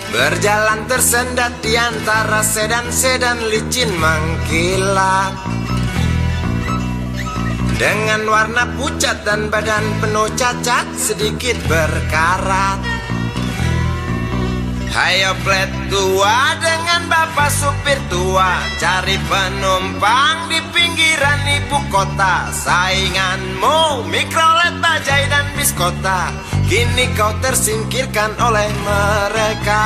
Berjalan tersendat di antara sedan-sedan licin mengkilat, dengan warna pucat dan badan penuh cacat sedikit berkarat. Hayo plet tua dengan bapak supir tua, cari penumpang di pinggiran ibu kota. Sainganmu Mikrolet, Bajai dan Biskota, kini kau tersingkirkan oleh mereka.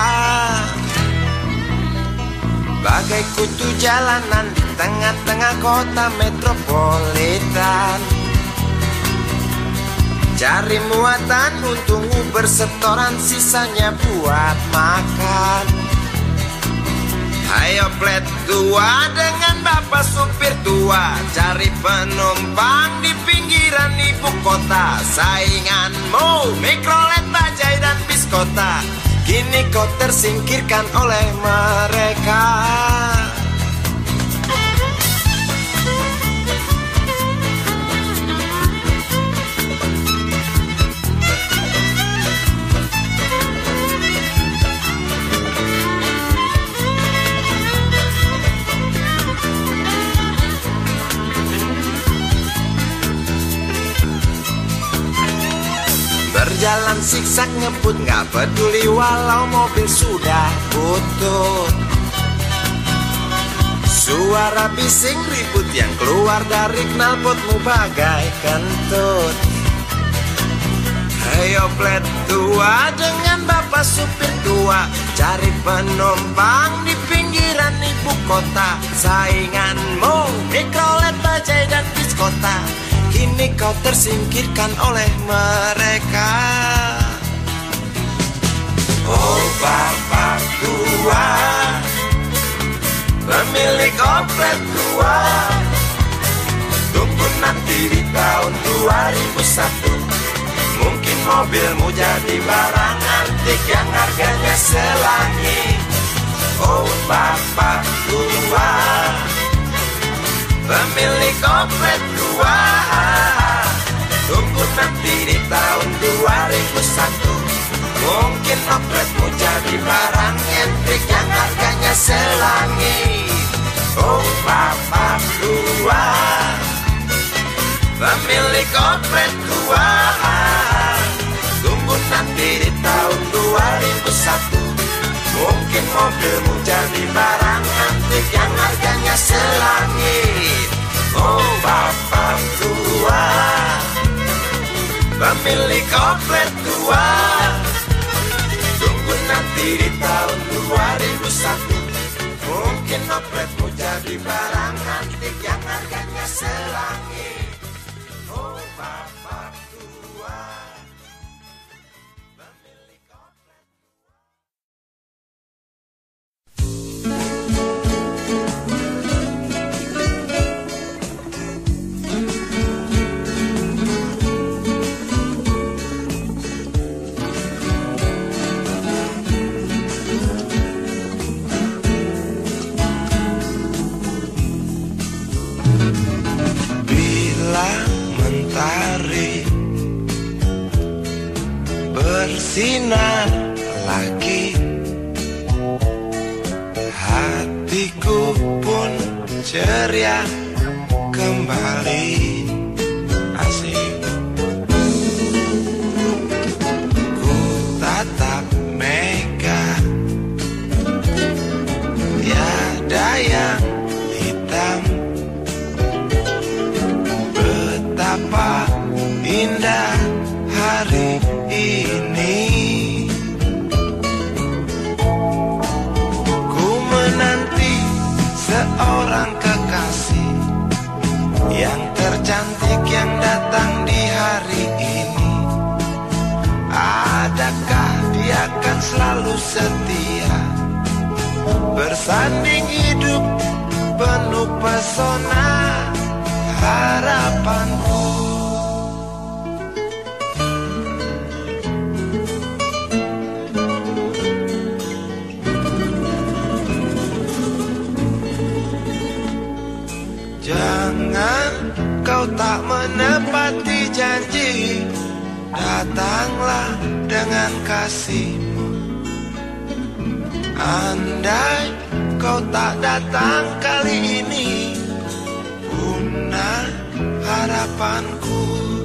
Bagai kutu jalanan di tengah-tengah kota metropolitan, cari muatan untungmu bersetoran, sisanya buat makan. Hayo plet tua dengan bapak supir tua, cari penumpang di pinggiran ibu kota. Sainganmu Mikrolet, Bajai dan Biskota, kini kau tersingkirkan oleh mereka. Berjalan siksak ngebut, gak peduli walau mobil sudah butut. Suara bising ribut yang keluar dari knalpotmu bagai kentut. Hayo plet tua dengan bapak supir tua, cari penumpang di pinggiran ibu kota. Sainganmu Mikrolet, Bajai dan Biskota, kini kau tersingkirkan oleh mereka. Oh bapak tua, pemilik oplet tua, tunggu nanti di tahun 2001, mungkin mobilmu jadi barang antik yang harganya selangit. Oh bapak tua, pemilik oplet tua, tunggu nanti di tahun 2001, mungkin opletmu jadi barang antik yang harganya selangit. Oh bapak tua, pemilik oplet tua, tunggu nanti di tahun 2001, mungkin mobilmu jadi barang antik yang harganya selangit. Oh bapak tua, pemilik oplet tua, tunggu nanti di tahun 2001, mungkin opletmu jadi barang antik yang harganya selangit. Oh bapak tua, pemilik oplet. Mentari bersinar lagi, hatiku pun ceria kembali. Asik. Ku tatap mega, tiada yang hitam. Betapa indah hari ini, ku menanti seorang kekasih yang tercantik yang datang di hari ini. Adakah dia akan selalu setia, bersanding hidup penuh pesona harapanku. Jangan kau tak menepati janji, datanglah dengan kasihmu. Andai kau tak datang kali ini, punah harapanku.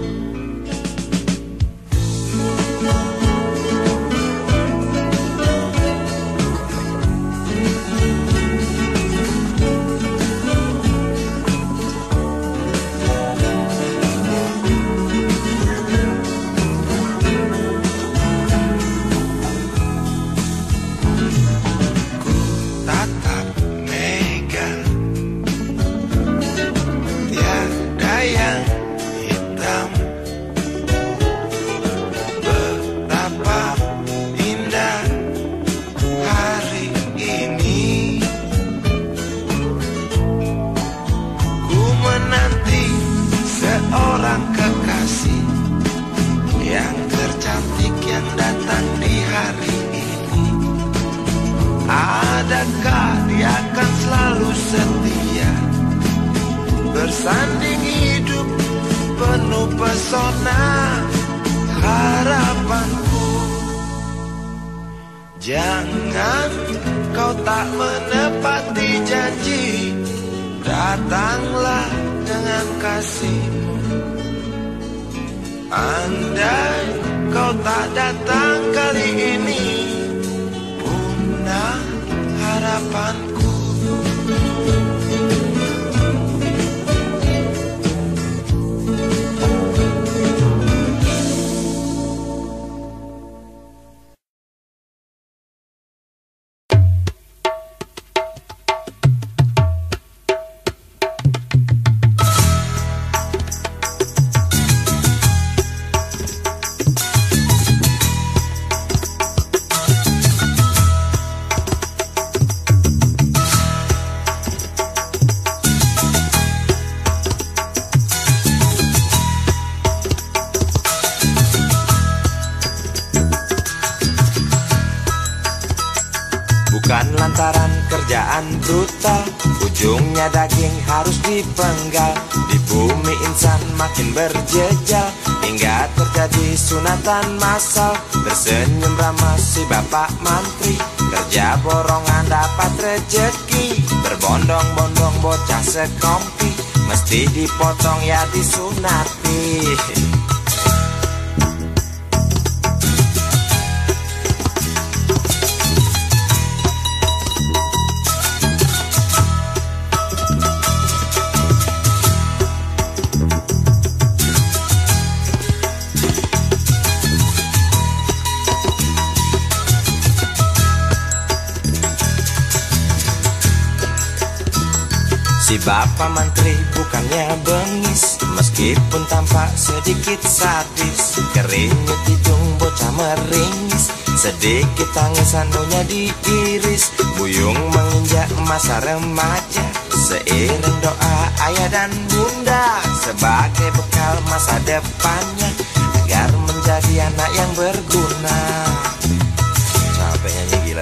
Seorang kekasih yang tercantik yang datang di hari ini. Adakah dia akan selalu setia, bersanding hidup penuh pesona harapanku. Jangan kau tak menepati janji, datanglah dengan kasihmu. Andai kau tak datang kali ini, punah harapanku. Bukan lantaran kerjaan brutal, ujungnya daging harus dipenggal. Di bumi insan makin berjejal, hingga terjadi sunatan massal. Tersenyum ramah si bapak mantri, kerja borongan dapat rejeki. Berbondong-bondong bocah sekompi, mesti dipotong ya disunati. Si bapak menteri bukannya bengis, meskipun tampak sedikit sadis. Keringet hidung bocah meringis, sedikit tangisan daunnya diiris. Buyung menginjak masa remaja, seiring doa ayah dan bunda, sebagai bekal masa depannya, agar menjadi anak yang berguna. Capek nyanyi gila.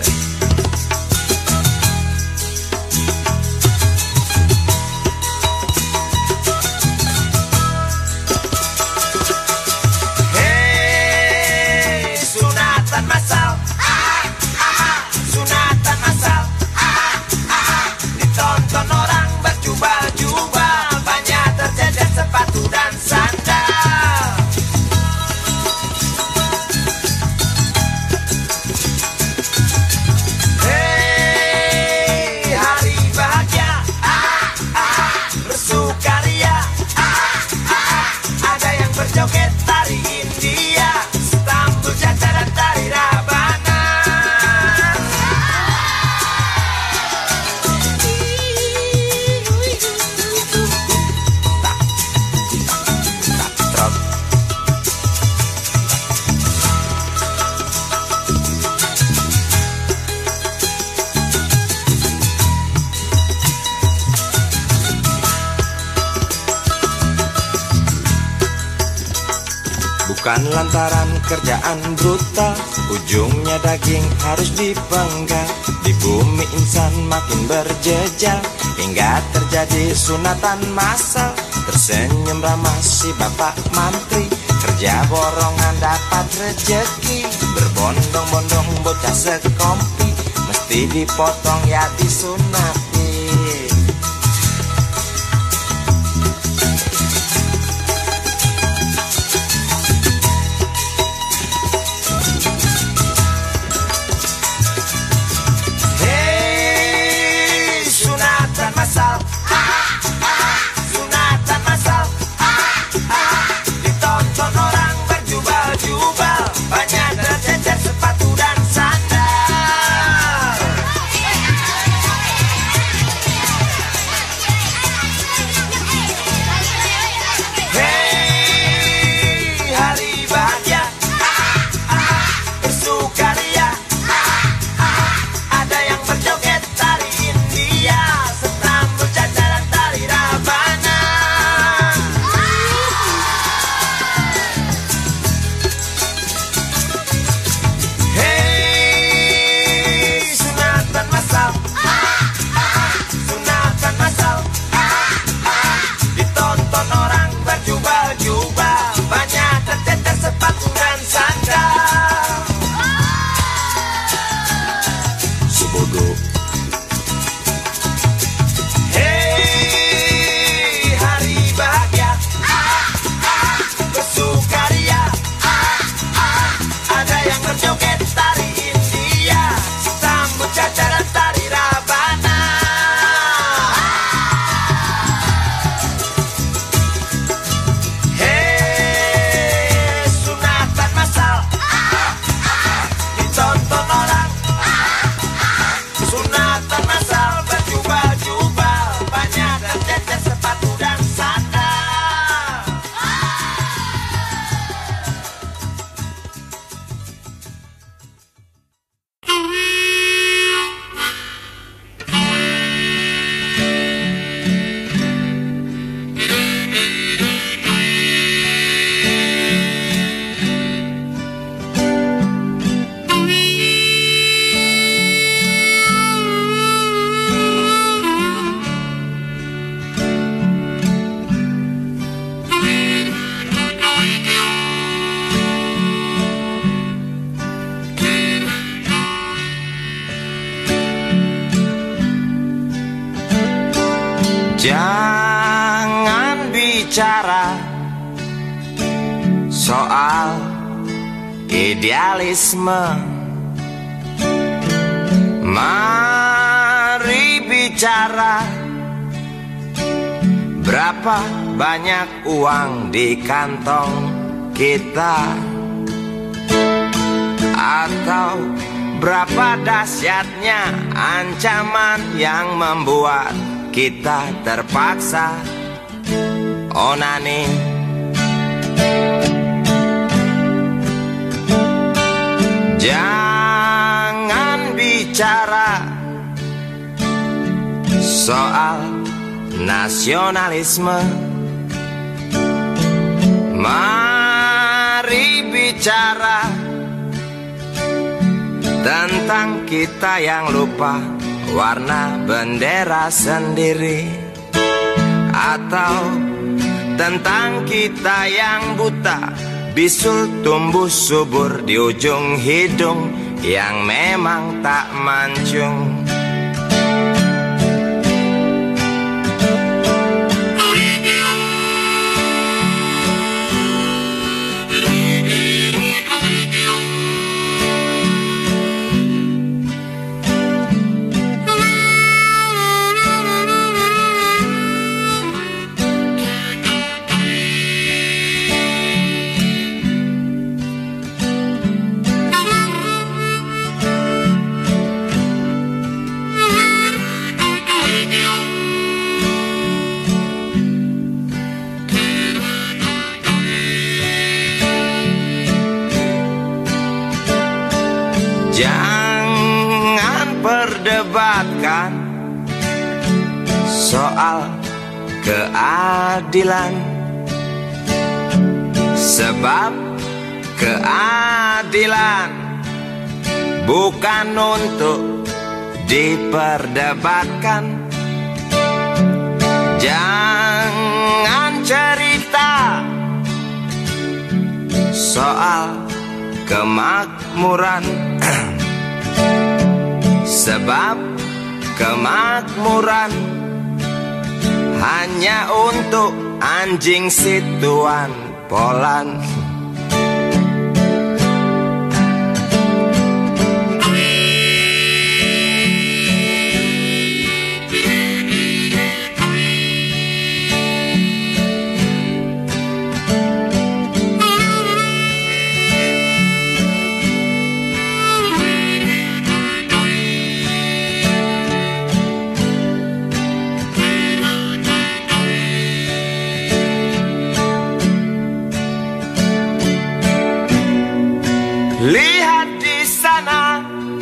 Joget tari India, Istanbul, Caca dan tari Rabana. Bukan lantaran kerjaan brutal, ujungnya daging harus dipenggal. Di bumi insan makin berjejal, hingga terjadi sunatan massal. Tersenyum ramah si bapak mantri, kerja borongan dapat rejeki. Berbondong-bondong bocah sekompi, mesti mesti dipotong ya disunati. Hei, sunatan masal, sunatan masal, ditonton orang berjubel-jubel, banyak tercecer sepatu dan sandal. Hei, hari bahagia, bersukaria, ada yang berjoget tari India, setambul cacaran tari Rabana. Hei, sunatan masal, sunatan masal, ditonton orang berjubel-jubel, banyak tercecer sepatu dan sandal. Sebodoh. Hei, hari bahagia, bersukaria, ada yang berjoget tari India, sambut cacaran tari Rabana. Hei, sunatan masal, ditonton orang, sunatan masal berjubel-jubel, banyak tercecer sepatu dan sandal. Jangan bicara soal idealisme, mari bicara berapa banyak uang di kantong kita, atau berapa dahsyatnya ancaman yang membuat kita terpaksa onani. Jangan bicara soal nasionalisme, mari bicara tentang kita yang lupa warna bendera sendiri, atau tentang kita yang buta bisul tumbuh subur di ujung hidung yang memang tak mancung. Jangan perdebatkan soal keadilan, sebab keadilan bukan untuk diperdebatkan. Jangan cerita soal kemakmuran Sebab kemakmuran hanya untuk anjing situan Polan. Lihat di sana,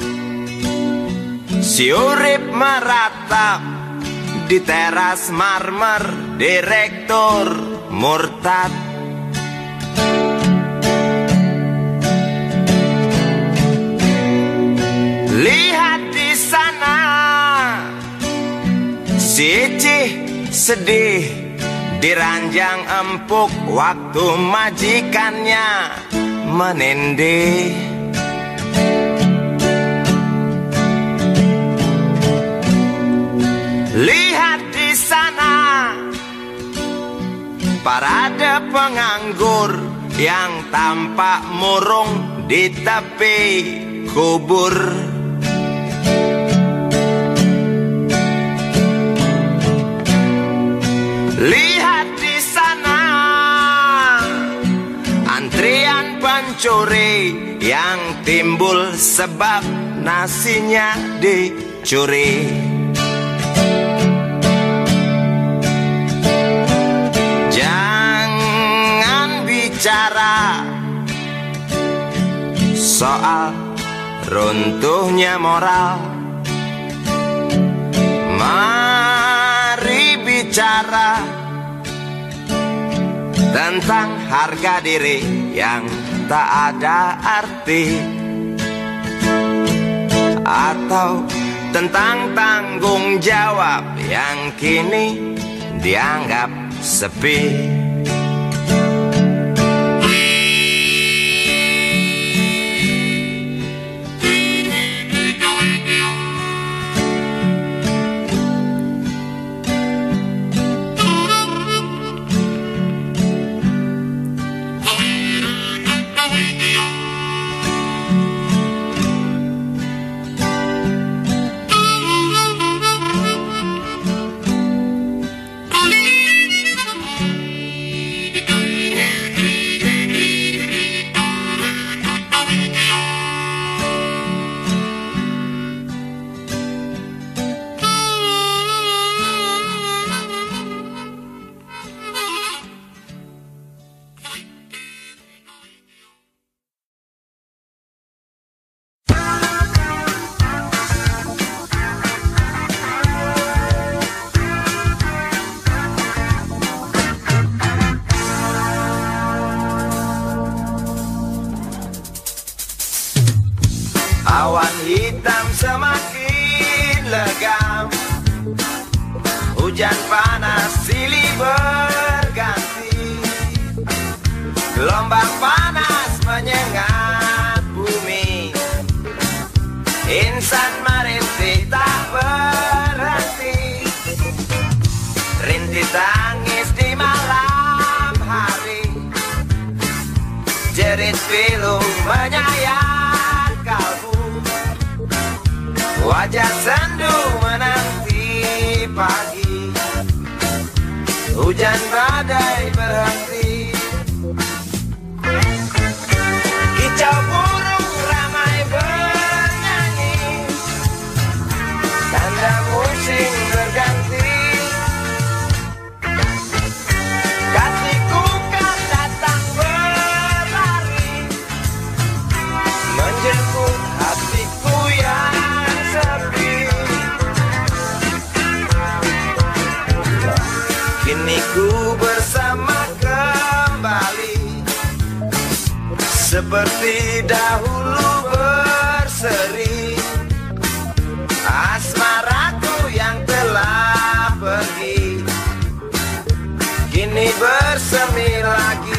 si urip meratap di teras marmer direktur murtad. Lihat di sana, si Icih sedih diranjang empuk waktu majikannya menindih. Lihat di sana, parade penganggur yang tampak murung di tepi kubur. Lihat di sana, antrian pencuri yang timbul sebab nasinya dicuri. Jangan bicara soal runtuhnya moral, mari bicara tentang harga diri yang tak ada arti, atau tentang tanggung jawab yang kini dianggap sepi. Awan hitam semakin legam, hujan panas silih berganti, gelombang panas menyengat bumi, insan merintih tak berhenti, rintih tangis di malam hari, jerit pilu menyayat kalbu, wajah sendu menanti pagi, hujan badai berhenti, kicau burung ramai bernyanyi, tanda musim berganti, kasihku kan datang berlari, menjemput hatiku yang sepi. Kini ku bersama kembali, seperti dahulu berseri, asmaraku yang telah pergi kini bersemi lagi.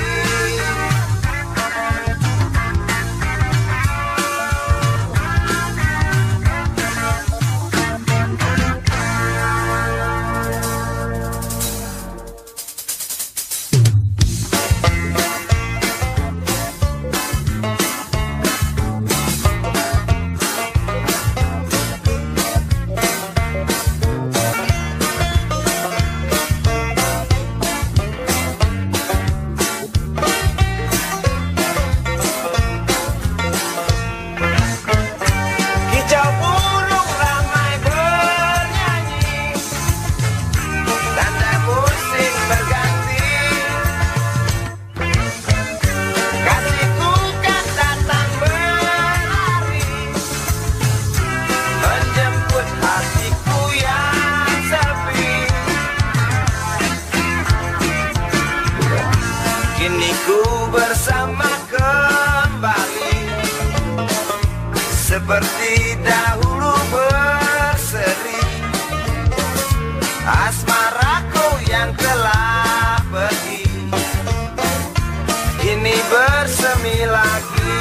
seperti dahulu berseri. Asmaraku yang telah pergi kini bersemi lagi.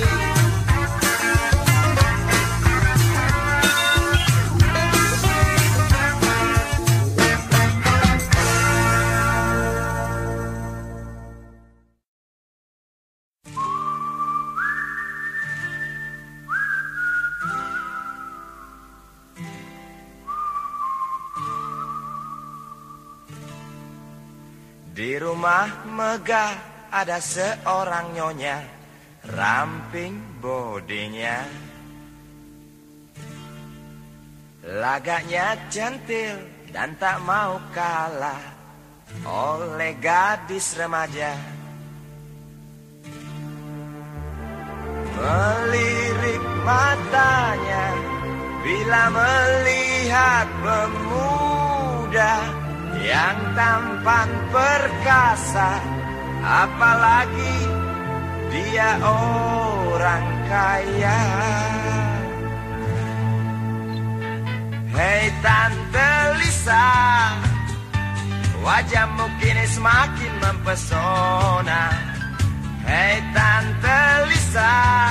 Di rumah megah ada seorang nyonya, ramping bodinya, lagaknya centil dan tak mau kalah oleh gadis remaja. Melirik matanya bila melihat pemuda yang tampan perkasa, apalagi dia orang kaya. Hei Tante Lisa, wajahmu kini semakin mempesona. Hei Tante Lisa,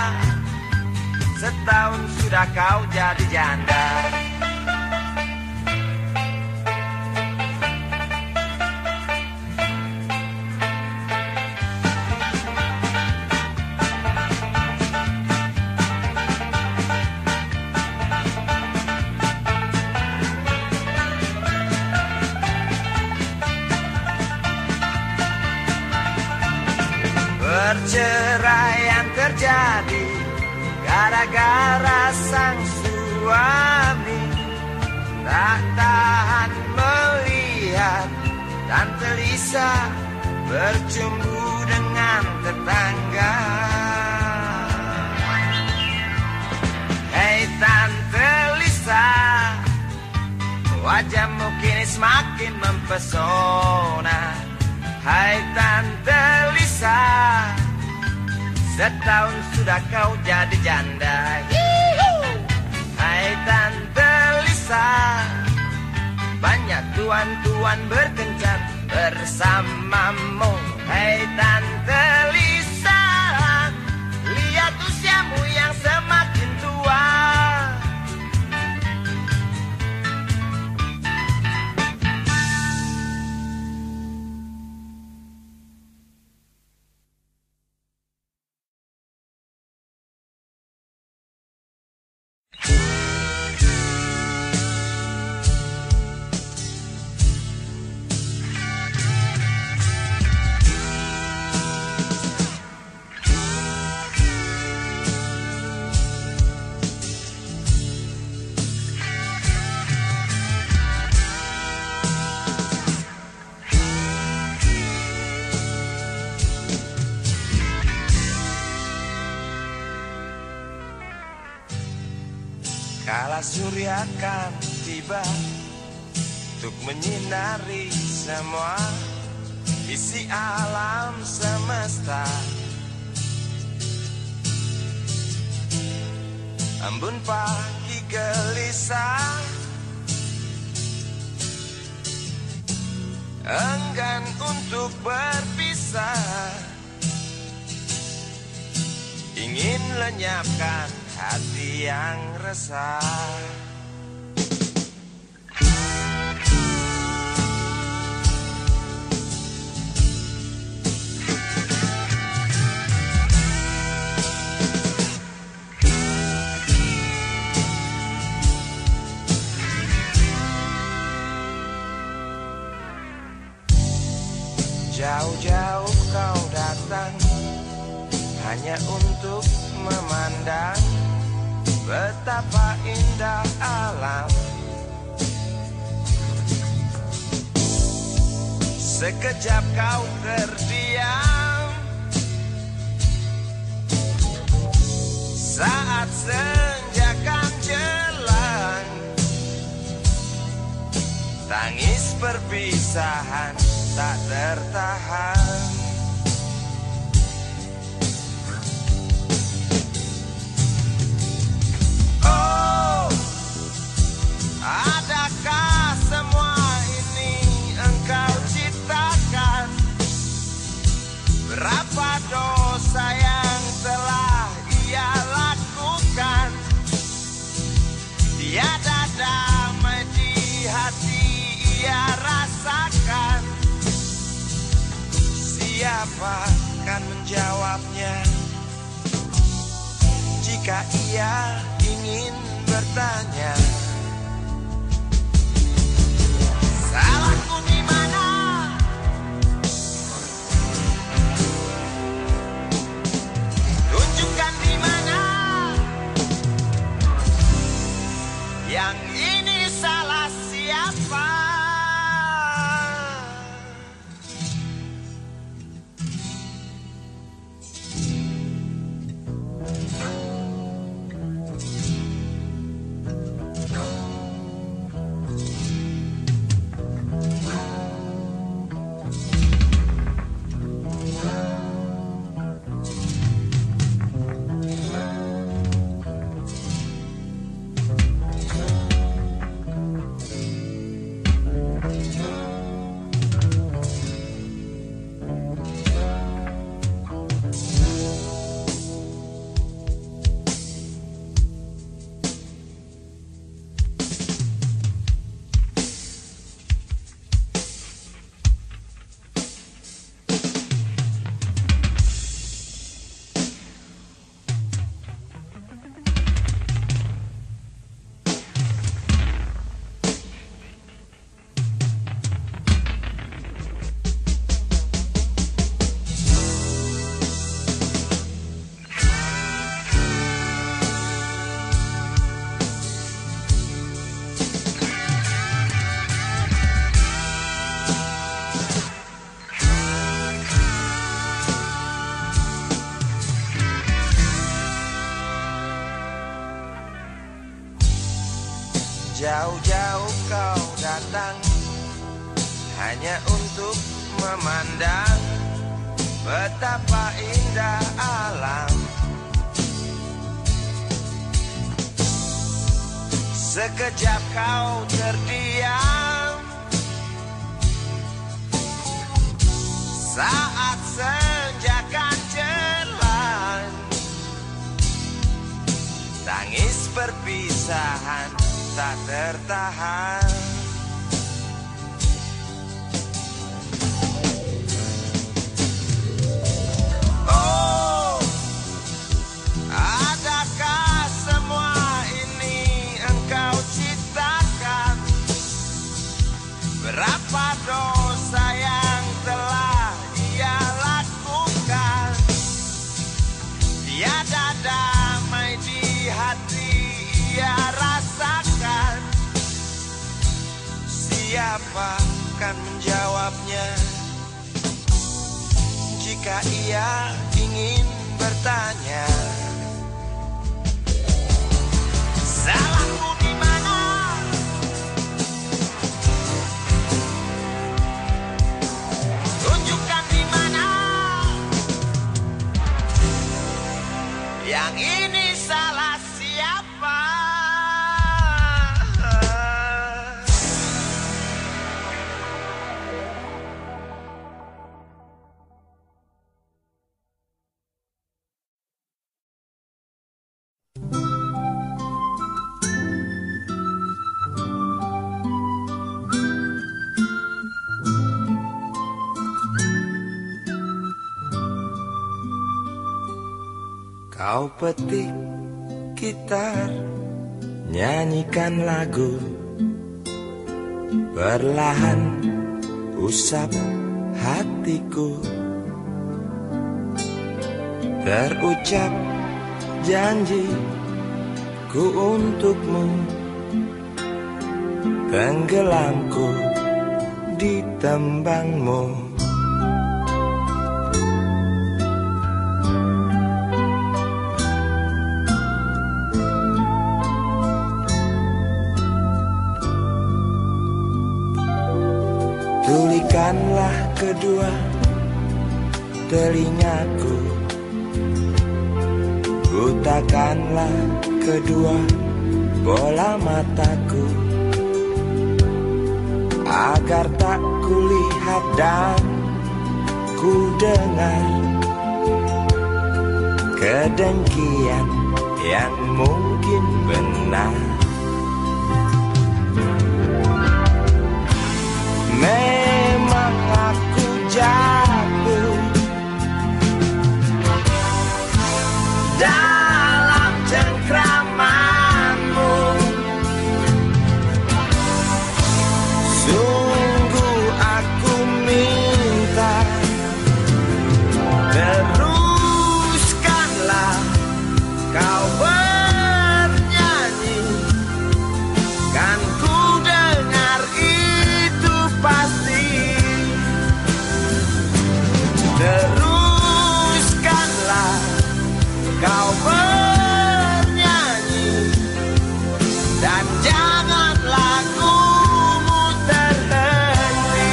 setahun sudah kau jadi janda. Perceraian terjadi gara-gara sang suami tak tahan melihat Tante Lisa bercumbu dengan tetangga. Hei Tante Lisa, wajahmu kini semakin mempesona. Hai Tante Lisa, setahun sudah kau jadi janda. Hai Tante Lisa, banyak tuan-tuan berkencan bersamamu. Hai Tante Lisa, lihat usiamu yang semakin tua. Kala surya akan tiba untuk menyinari semua isi alam semesta. Embun pagi gelisah, enggan untuk berpisah, ingin lenyapkan hati yang resah. Jauh-jauh kau datang hanya untuk memandang betapa indah alam. Sekejap kau terdiam saat senja kan jelang. Tangis perpisahan tak tertahan. Tiada damai di hati ia rasakan. Siapa akan menjawabnya jika ia ingin bertanya? Salahku di mana? Tunjukkan di mana. Yang ini salah siapa? Jauh-jauh kau datang hanya untuk memandang betapa indah alam. Sekejap kau terdiam saat senja kan jelang. Tangis perpisahan tak tertahan. Oh, adakah semua ini engkau ciptakan? Berapa dosa yang telah ia lakukan? Tiada damai di hati ia rasakan. Siapa akan menjawabnya jika ia ingin bertanya? Salahku di mana? Tunjukkan di mana. Yang ini salah siapa? Kau petik gitar, nyanyikan lagu, perlahan usap hatiku. Terucap janji ku untukmu, tenggelamku di tembangmu. Tulikanlah kedua telingaku, butakanlah kedua bola mataku, agar tak kulihat dan ku dengar kedengkian yang mungkin benar. dan jangan lagumu terhenti.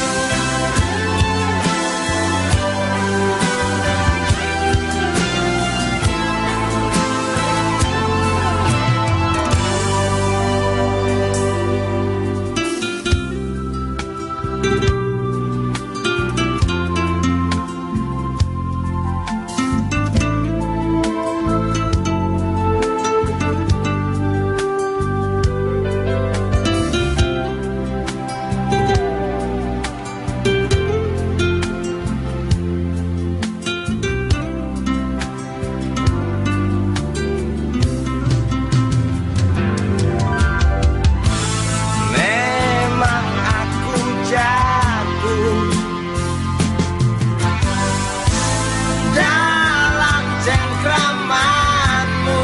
Memang aku jatuh dalam cengkramanmu.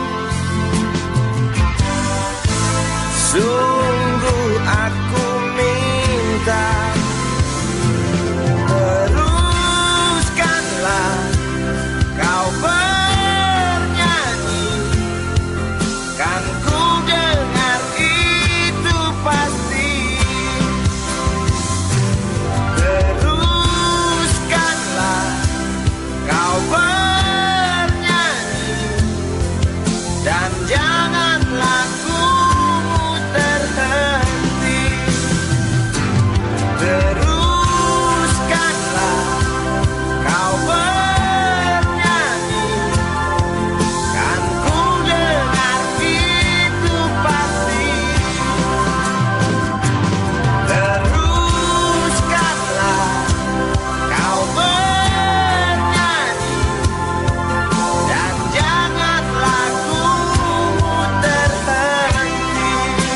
Sungguh aku minta, teruskanlah kau bernyanyi. Kan ku dengar itu pasti. Teruskanlah kau bernyanyi dan jangan lagumu terhenti. Teruskanlah kau bernyanyi, kan ku dengar itu pasti. Teruskanlah kau bernyanyi dan jangan lagumu terhenti.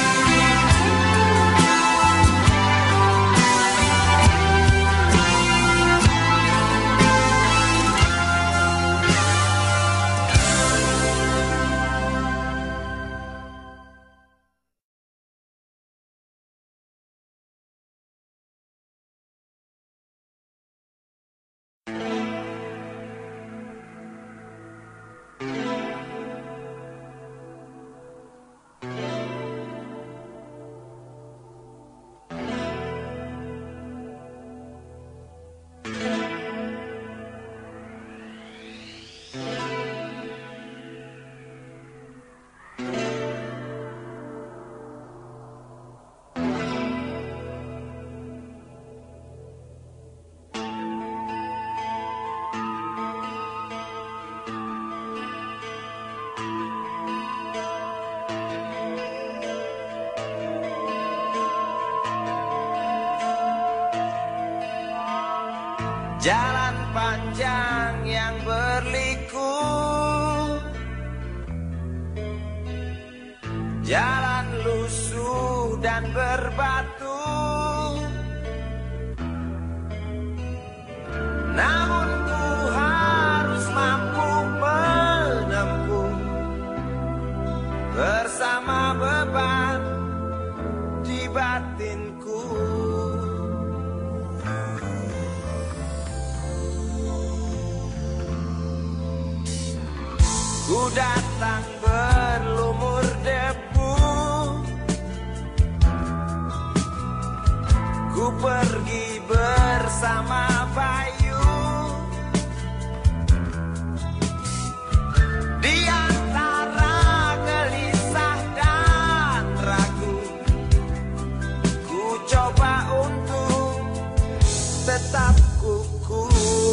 Jalan panjang yang berliku, jalan lusuh dan berbatu, namun ku harus mampu menempuh bersama beban di batinku. Ku datang berlumur debu, ku pergi bersama Bayu. Di antara gelisah dan ragu, ku coba untuk tetap kukuh.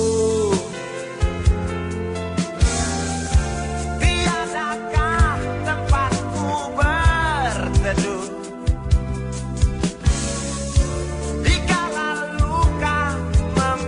Tiadakah tempatku berteduh dikala luka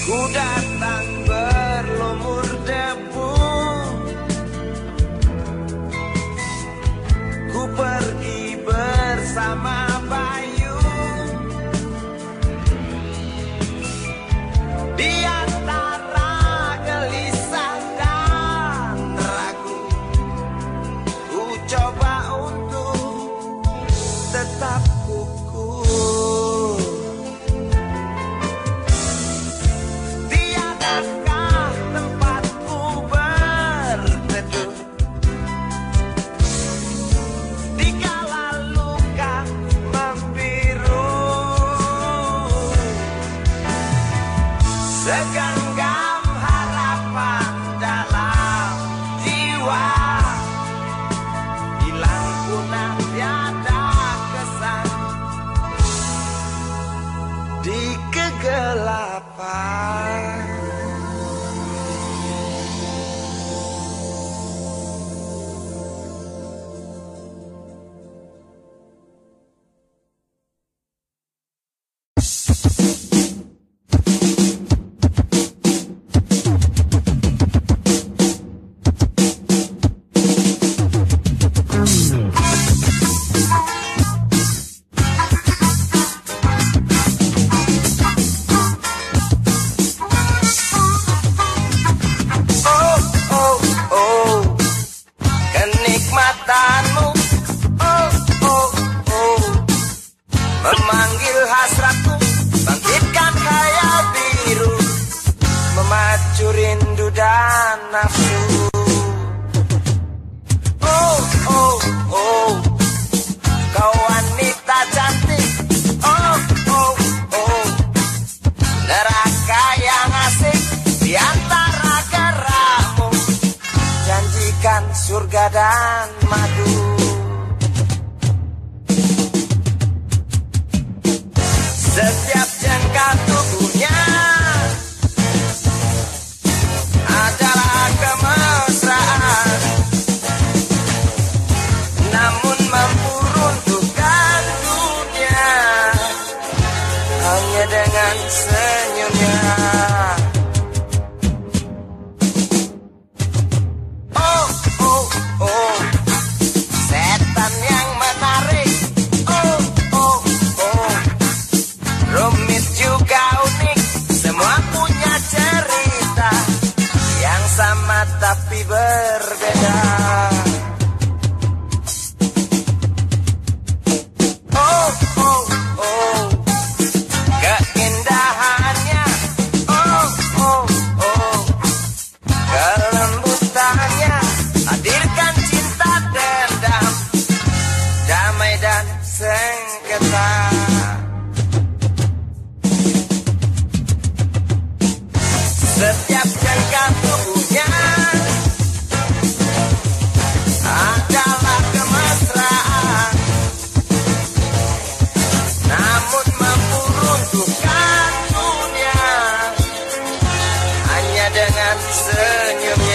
Ku datang berlumur debu, ku pergi bersama Bayu. Di antara gelisah dan ragu, ku coba untuk tetap kukuh. Tiadakah tempatku berteduh dikala luka membiru? Segenggam harapan dalam jiwa hilang punah tiada kesan di kegelapan. Kenikmatanmu, memanggil hasratku, bangkitkan khayal biru, memacu rindu dan nafsu. Kau wanita cantik, neraka yang asik di antara gerakmu, janjikan surga dan madu. Setiap jengkal tubuhnya adalah kemesraan, namun mampu runtuhkan dunia hanya dengan senyumnya. Setan yang menarik, rumit juga unik, semua punya cerita yang sama tapi berbeda. Keindahannya, kelembutannya, hadirkan cinta dendam, damai dan sengketa. Setiap jengkal tubuhnya adalah kemesraan, namun mampu runtuhkan dunia hanya dengan senyumnya.